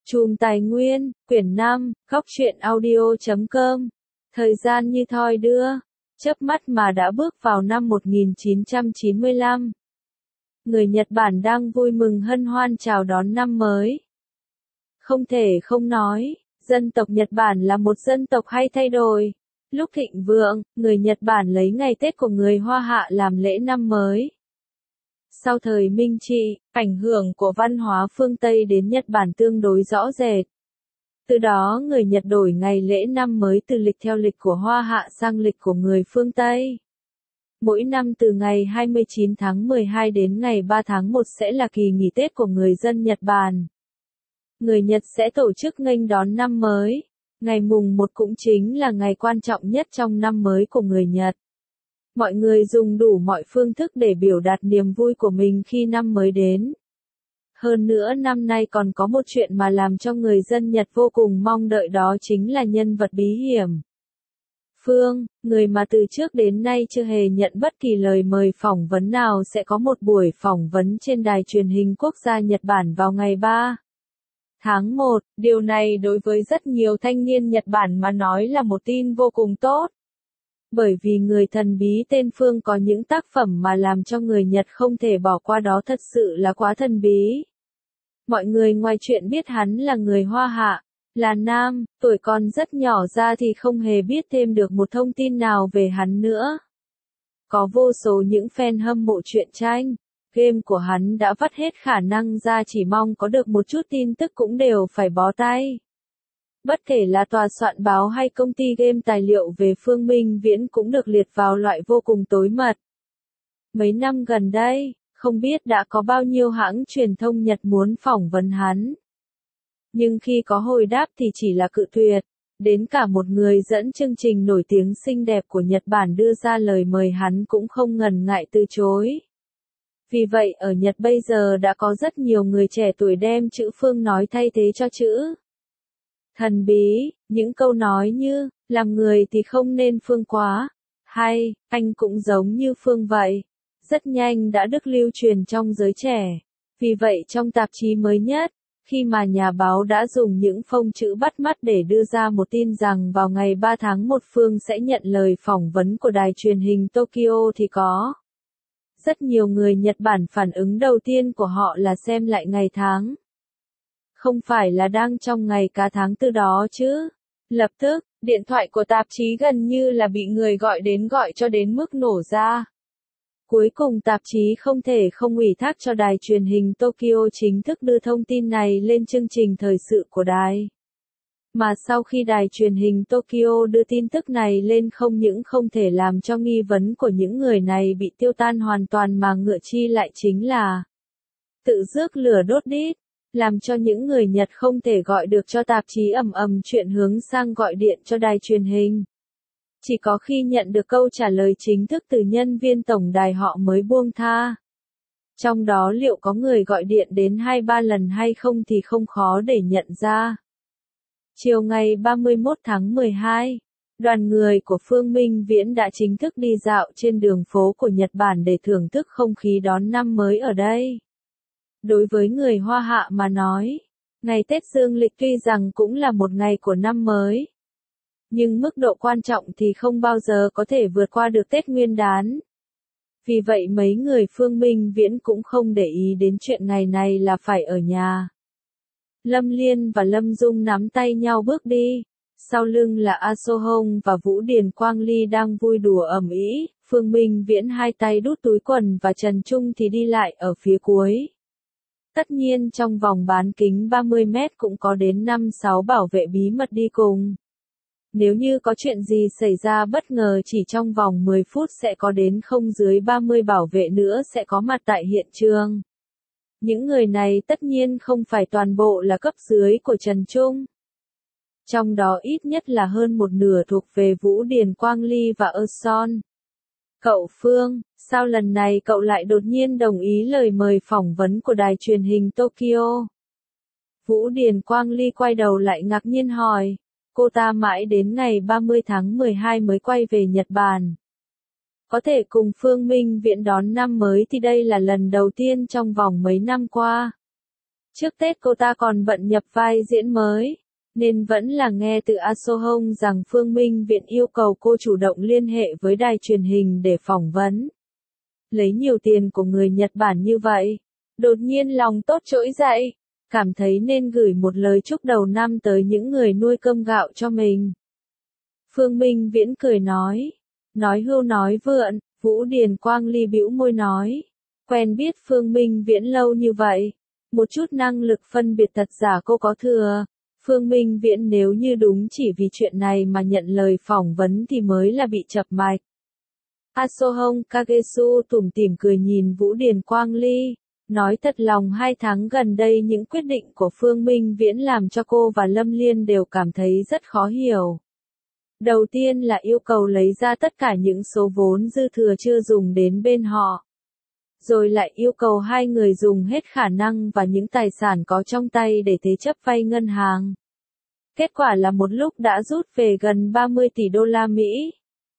Chùm Tài nguyên, quyển 5, góc truyện audio.com. Thời gian như thoi đưa, chớp mắt mà đã bước vào năm 1995. Người Nhật Bản đang vui mừng hân hoan chào đón năm mới. Không thể không nói, dân tộc Nhật Bản là một dân tộc hay thay đổi. Lúc thịnh vượng, người Nhật Bản lấy ngày Tết của người Hoa Hạ làm lễ năm mới. Sau thời Minh Trị, ảnh hưởng của văn hóa phương Tây đến Nhật Bản tương đối rõ rệt. Từ đó người Nhật đổi ngày lễ năm mới từ lịch theo lịch của Hoa Hạ sang lịch của người phương Tây. Mỗi năm từ ngày 29 tháng 12 đến ngày 3 tháng 1 sẽ là kỳ nghỉ Tết của người dân Nhật Bản. Người Nhật sẽ tổ chức nghênh đón năm mới. Ngày mùng 1 cũng chính là ngày quan trọng nhất trong năm mới của người Nhật. Mọi người dùng đủ mọi phương thức để biểu đạt niềm vui của mình khi năm mới đến. Hơn nữa năm nay còn có một chuyện mà làm cho người dân Nhật vô cùng mong đợi, đó chính là nhân vật bí hiểm. Phương, người mà từ trước đến nay chưa hề nhận bất kỳ lời mời phỏng vấn nào sẽ có một buổi phỏng vấn trên đài truyền hình quốc gia Nhật Bản vào ngày 3 tháng 1. Điều này đối với rất nhiều thanh niên Nhật Bản mà nói là một tin vô cùng tốt. Bởi vì người thần bí tên Phương có những tác phẩm mà làm cho người Nhật không thể bỏ qua, đó thật sự là quá thần bí. Mọi người ngoài chuyện biết hắn là người Hoa Hạ, là nam, tuổi còn rất nhỏ ra thì không hề biết thêm được một thông tin nào về hắn nữa. Có vô số những fan hâm mộ truyện tranh, game của hắn đã vắt hết khả năng ra, chỉ mong có được một chút tin tức cũng đều phải bó tay. Bất kể là tòa soạn báo hay công ty game, tài liệu về Phương Minh Viễn cũng được liệt vào loại vô cùng tối mật. Mấy năm gần đây, không biết đã có bao nhiêu hãng truyền thông Nhật muốn phỏng vấn hắn. Nhưng khi có hồi đáp thì chỉ là cự tuyệt. Đến cả một người dẫn chương trình nổi tiếng xinh đẹp của Nhật Bản đưa ra lời mời hắn cũng không ngần ngại từ chối. Vì vậy ở Nhật bây giờ đã có rất nhiều người trẻ tuổi đem chữ Phương nói thay thế cho chữ thần bí. Những câu nói như, làm người thì không nên Phương quá, hay, anh cũng giống như Phương vậy, rất nhanh đã được lưu truyền trong giới trẻ. Vì vậy trong tạp chí mới nhất, khi mà nhà báo đã dùng những phông chữ bắt mắt để đưa ra một tin rằng vào ngày 3 tháng 1 Phương sẽ nhận lời phỏng vấn của đài truyền hình Tokyo, thì có rất nhiều người Nhật Bản phản ứng đầu tiên của họ là xem lại ngày tháng. Không phải là đang trong ngày cả tháng tư đó chứ. Lập tức, điện thoại của tạp chí gần như là bị người gọi cho đến mức nổ ra. Cuối cùng tạp chí không thể không ủy thác cho đài truyền hình Tokyo chính thức đưa thông tin này lên chương trình thời sự của đài. Mà sau khi đài truyền hình Tokyo đưa tin tức này lên, không những không thể làm cho nghi vấn của những người này bị tiêu tan hoàn toàn, mà ngược chi lại chính là tự rước lửa đốt đít, làm cho những người Nhật không thể gọi được cho tạp chí ầm chuyện hướng sang gọi điện cho đài truyền hình. Chỉ có khi nhận được câu trả lời chính thức từ nhân viên tổng đài họ mới buông tha. Trong đó liệu có người gọi điện đến 2-3 lần hay không thì không khó để nhận ra. Chiều ngày 31 tháng 12, đoàn người của Phương Minh Viễn đã chính thức đi dạo trên đường phố của Nhật Bản để thưởng thức không khí đón năm mới ở đây. Đối với người Hoa Hạ mà nói, ngày Tết Dương lịch tuy rằng cũng là một ngày của năm mới, nhưng mức độ quan trọng thì không bao giờ có thể vượt qua được Tết Nguyên đán. Vì vậy mấy người Phương Minh Viễn cũng không để ý đến chuyện ngày này là phải ở nhà. Lâm Liên và Lâm Dung nắm tay nhau bước đi, sau lưng là A So Hong và Vũ Điền Quang Ly đang vui đùa ầm ĩ. Phương Minh Viễn hai tay đút túi quần và Trần Trung thì đi lại ở phía cuối. Tất nhiên trong vòng bán kính 30 mét cũng có đến 5-6 bảo vệ bí mật đi cùng. Nếu như có chuyện gì xảy ra bất ngờ, chỉ trong vòng 10 phút sẽ có đến không dưới 30 bảo vệ nữa sẽ có mặt tại hiện trường. Những người này tất nhiên không phải toàn bộ là cấp dưới của Trần Trung. Trong đó ít nhất là hơn một nửa thuộc về Vũ Điền Quang Ly và Son. Cậu Phương, sao lần này cậu lại đột nhiên đồng ý lời mời phỏng vấn của đài truyền hình Tokyo? Vũ Điền Quang Ly quay đầu lại ngạc nhiên hỏi. Cô ta mãi đến ngày 30 tháng 12 mới quay về Nhật Bản. Có thể cùng Phương Minh Viễn đón năm mới thì đây là lần đầu tiên trong vòng mấy năm qua. Trước Tết cô ta còn bận nhập vai diễn mới, nên vẫn là nghe từ A So Hong rằng Phương Minh Viễn yêu cầu cô chủ động liên hệ với đài truyền hình để phỏng vấn. Lấy nhiều tiền của người Nhật Bản như vậy, đột nhiên lòng tốt trỗi dậy, cảm thấy nên gửi một lời chúc đầu năm tới những người nuôi cơm gạo cho mình. Phương Minh Viễn cười nói hưu nói vượn, Vũ Điền Quang Ly bĩu môi nói, quen biết Phương Minh Viễn lâu như vậy, một chút năng lực phân biệt thật giả cô có thừa. Phương Minh Viễn nếu như đúng chỉ vì chuyện này mà nhận lời phỏng vấn thì mới là bị chập mạch. A So Hong Kagesu tủm tỉm cười nhìn Vũ Điền Quang Ly, nói thật lòng 2 tháng gần đây những quyết định của Phương Minh Viễn làm cho cô và Lâm Liên đều cảm thấy rất khó hiểu. Đầu tiên là yêu cầu lấy ra tất cả những số vốn dư thừa chưa dùng đến bên họ. Rồi lại yêu cầu hai người dùng hết khả năng và những tài sản có trong tay để thế chấp vay ngân hàng. Kết quả là một lúc đã rút về gần 30 tỷ đô la Mỹ.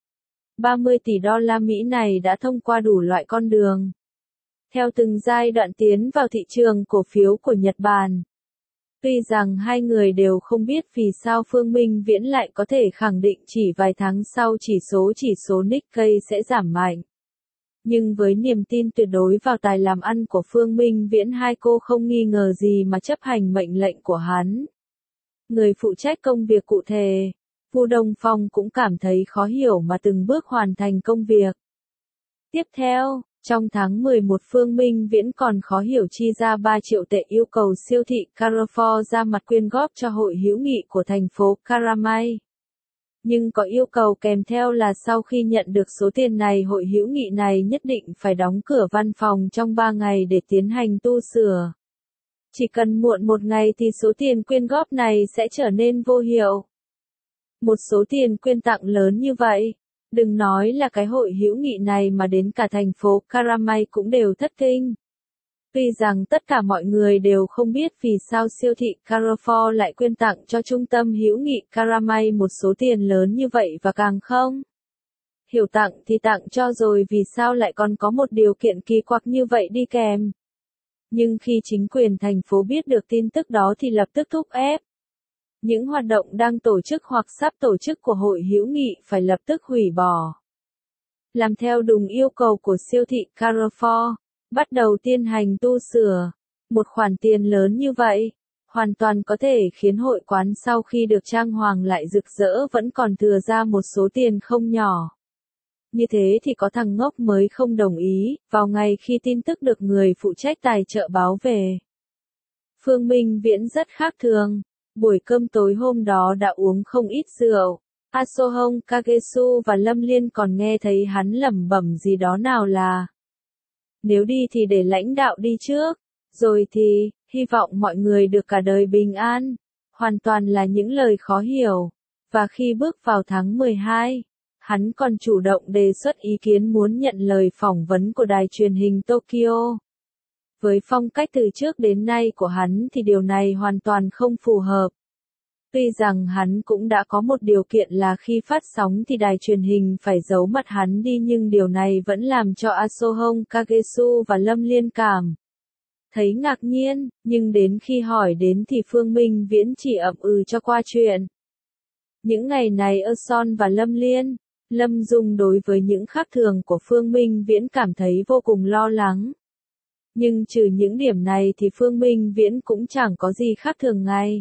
30 tỷ đô la Mỹ này đã thông qua đủ loại con đường. Theo từng giai đoạn tiến vào thị trường cổ phiếu của Nhật Bản. Tuy rằng hai người đều không biết vì sao Phương Minh Viễn lại có thể khẳng định chỉ vài tháng sau chỉ số Nikkei sẽ giảm mạnh. Nhưng với niềm tin tuyệt đối vào tài làm ăn của Phương Minh Viễn, hai cô không nghi ngờ gì mà chấp hành mệnh lệnh của hắn. Người phụ trách công việc cụ thể, Vu Đông Phong cũng cảm thấy khó hiểu mà từng bước hoàn thành công việc. Tiếp theo, trong tháng 11 Phương Minh Viễn còn khó hiểu chi ra 3 triệu tệ yêu cầu siêu thị Carrefour ra mặt quyên góp cho hội hữu nghị của thành phố Karamai. Nhưng có yêu cầu kèm theo là sau khi nhận được số tiền này hội hữu nghị này nhất định phải đóng cửa văn phòng trong 3 ngày để tiến hành tu sửa. Chỉ cần muộn 1 ngày thì số tiền quyên góp này sẽ trở nên vô hiệu. Một số tiền quyên tặng lớn như vậy, đừng nói là cái hội hữu nghị này mà đến cả thành phố Karamai cũng đều thất kinh. Tuy rằng tất cả mọi người đều không biết vì sao siêu thị Carrefour lại quyên tặng cho trung tâm hữu nghị Karamai một số tiền lớn như vậy và càng không hiểu tặng thì tặng cho rồi vì sao lại còn có một điều kiện kỳ quặc như vậy đi kèm. Nhưng khi chính quyền thành phố biết được tin tức đó thì lập tức thúc ép. Những hoạt động đang tổ chức hoặc sắp tổ chức của hội hữu nghị phải lập tức hủy bỏ. Làm theo đúng yêu cầu của siêu thị Carrefour, bắt đầu tiến hành tu sửa. Một khoản tiền lớn như vậy, hoàn toàn có thể khiến hội quán sau khi được trang hoàng lại rực rỡ vẫn còn thừa ra một số tiền không nhỏ. Như thế thì có thằng ngốc mới không đồng ý, vào ngày khi tin tức được người phụ trách tài trợ báo về. Phương Minh Viễn rất khác thường, buổi cơm tối hôm đó đã uống không ít rượu. A So Hong Kagesu và Lâm Liên còn nghe thấy hắn lẩm bẩm gì đó nào là nếu đi thì để lãnh đạo đi trước, rồi thì hy vọng mọi người được cả đời bình an. Hoàn toàn là những lời khó hiểu. Và khi bước vào tháng 12, hắn còn chủ động đề xuất ý kiến muốn nhận lời phỏng vấn của đài truyền hình Tokyo. Với phong cách từ trước đến nay của hắn thì điều này hoàn toàn không phù hợp. Tuy rằng hắn cũng đã có một điều kiện là khi phát sóng thì đài truyền hình phải giấu mặt hắn đi nhưng điều này vẫn làm cho A So Hong Kagesu và Lâm Liên cảm thấy ngạc nhiên, nhưng đến khi hỏi đến thì Phương Minh Viễn chỉ ậm ừ cho qua chuyện. Những ngày này A Son và Lâm Liên, Lâm Dung đối với những khác thường của Phương Minh Viễn cảm thấy vô cùng lo lắng. Nhưng trừ những điểm này thì Phương Minh Viễn cũng chẳng có gì khác thường ngay.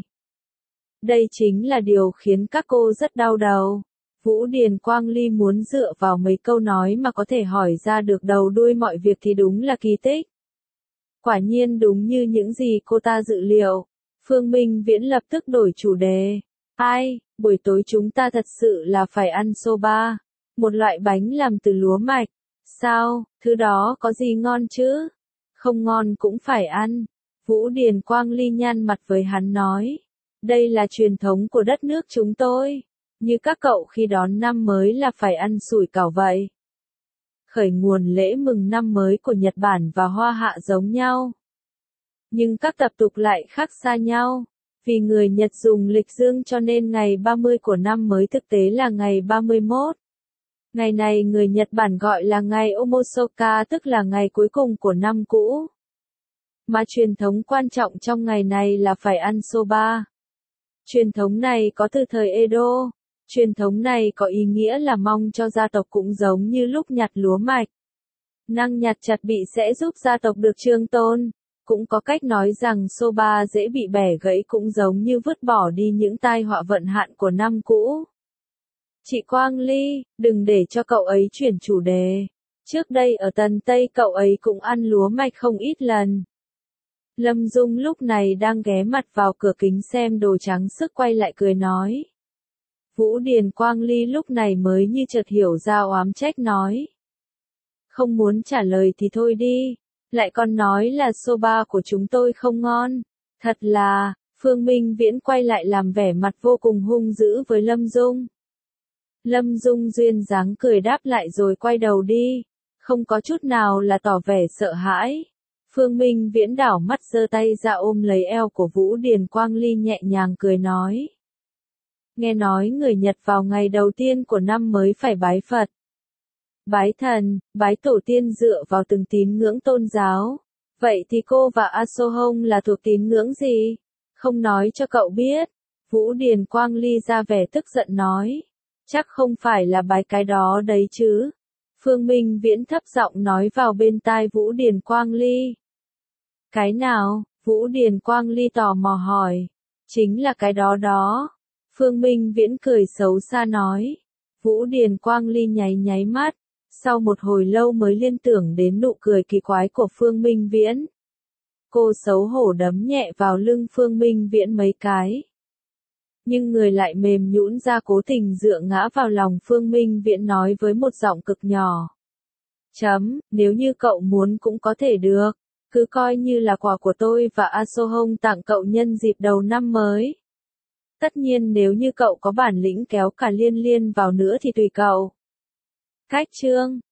Đây chính là điều khiến các cô rất đau đầu. Vũ Điền Quang Ly muốn dựa vào mấy câu nói mà có thể hỏi ra được đầu đuôi mọi việc thì đúng là kỳ tích. Quả nhiên đúng như những gì cô ta dự liệu. Phương Minh Viễn lập tức đổi chủ đề. Ai, buổi tối chúng ta thật sự là phải ăn soba. Một loại bánh làm từ lúa mạch. Sao, thứ đó có gì ngon chứ? Không ngon cũng phải ăn. Vũ Điền Quang Ly nhăn mặt với hắn nói. Đây là truyền thống của đất nước chúng tôi. Như các cậu khi đón năm mới là phải ăn sủi cảo vậy. Khởi nguồn lễ mừng năm mới của Nhật Bản và Hoa Hạ giống nhau. Nhưng các tập tục lại khác xa nhau. Vì người Nhật dùng lịch dương cho nên ngày 30 của năm mới thực tế là ngày 31. Ngày này người Nhật Bản gọi là ngày Omosoka tức là ngày cuối cùng của năm cũ. Mà truyền thống quan trọng trong ngày này là phải ăn soba. Truyền thống này có từ thời Edo. Truyền thống này có ý nghĩa là mong cho gia tộc cũng giống như lúc nhặt lúa mạch. Năng nhặt chặt bị sẽ giúp gia tộc được trường tồn. Cũng có cách nói rằng soba dễ bị bẻ gãy cũng giống như vứt bỏ đi những tai họa vận hạn của năm cũ. Chị Quang Ly, đừng để cho cậu ấy chuyển chủ đề. Trước đây ở Tần Tây cậu ấy cũng ăn lúa mạch không ít lần. Lâm Dung lúc này đang ghé mặt vào cửa kính xem đồ trắng sức quay lại cười nói. Vũ Điền Quang Ly lúc này mới như chợt hiểu ra oám trách nói. Không muốn trả lời thì thôi đi, lại còn nói là soba của chúng tôi không ngon. Thật là, Phương Minh Viễn quay lại làm vẻ mặt vô cùng hung dữ với Lâm Dung. Lâm Dung duyên dáng cười đáp lại rồi quay đầu đi, không có chút nào là tỏ vẻ sợ hãi. Phương Minh Viễn đảo mắt giơ tay ra ôm lấy eo của Vũ Điền Quang Ly nhẹ nhàng cười nói. Nghe nói người Nhật vào ngày đầu tiên của năm mới phải bái Phật, bái thần, bái tổ tiên dựa vào từng tín ngưỡng tôn giáo. Vậy thì cô và Asohong là thuộc tín ngưỡng gì? Không nói cho cậu biết. Vũ Điền Quang Ly ra vẻ tức giận nói. Chắc không phải là bái cái đó đấy chứ. Phương Minh Viễn thấp giọng nói vào bên tai Vũ Điền Quang Ly. Cái nào? Vũ Điền Quang Ly tò mò hỏi. Chính là cái đó đó. Phương Minh Viễn cười xấu xa nói. Vũ Điền Quang Ly nháy nháy mắt. Sau một hồi lâu mới liên tưởng đến nụ cười kỳ quái của Phương Minh Viễn. Cô xấu hổ đấm nhẹ vào lưng Phương Minh Viễn mấy cái. Nhưng người lại mềm nhũn ra cố tình dựa ngã vào lòng Phương Minh Viễn nói với một giọng cực nhỏ. Nếu như cậu muốn cũng có thể được, cứ coi như là quà của tôi và Asohong tặng cậu nhân dịp đầu năm mới. Tất nhiên nếu như cậu có bản lĩnh kéo cả Liên Liên vào nữa thì tùy cậu. Cách chương